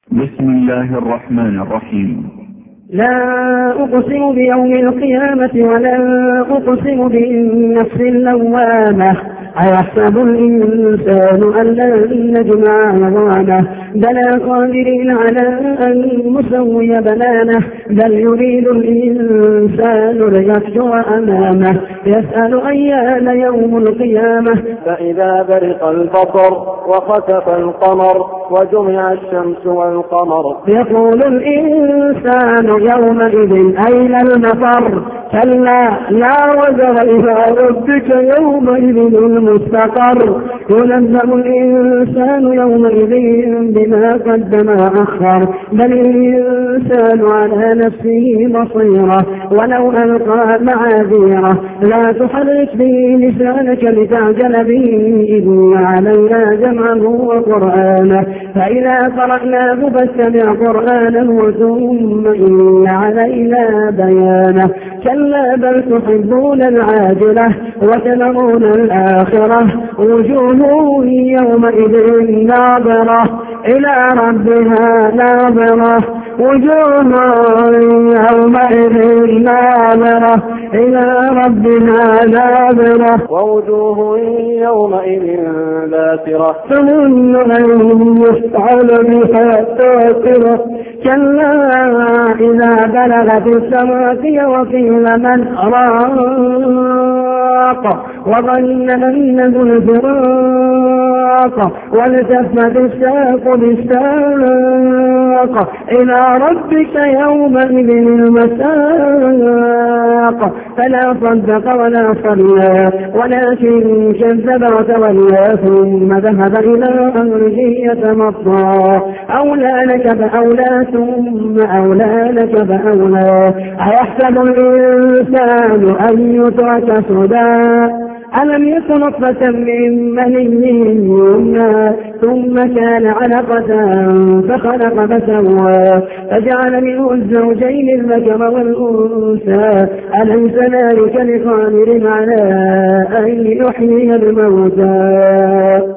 بسم الله الرحمن الرحيم. لا أقسم بيوم القيامة ولا أقسم بالنفس اللوامة أيحسب الإنسان أن لن نجمع عظامه بلى قادرين على أن نسوي بنانه بل يريد الإنسان ليفجر أمامه يسأل أيان يوم القيامة فإذا برق البصر وخسف القمر وجمع الشمس والقمر يقول الإنسان يومئذ أين المفر كلا لا وزر إلى ربك يومئذ المستقر ينبأ الإنسان يومئذ بما قدم وأخر بل الإنسان على نفسه بصيرة ولو ألقى معاذيره لا تحرك به لسانك لتعجل به إن علينا جمعه وقرآنه فإذا قرأناه فاتبع قرآنه ثم إن علينا بيانه كلا بل تحبون العاجلة وتذرون الآخرة وجوه يومئذ ناظرة إلى ربها ناظرة وجوه يومئذ ناظرة إلى ربها ناظرة ووجوه يومئذ باسرة تظن أن يفعل بها فاقرة كلا إذا بلغت السماء وقيل من راق وظن أنه الفراق والتفت الساق بالساق إلى ربك يومئذ المساق فلا صدق ولا صلى ولكن كذب وتولى ثم ذهب إلى أمره يتمطى أولى لك فأولى ثم أولى لك فأولى أيحسب الإنسان أن يترك سدى ألم يكن نطفة من مني يمنى ثم كان علقة فخلق فسوى فجعل منه الزوجين الذكر والأنثى أليس ذلك بقادر على أن يحيي الموتى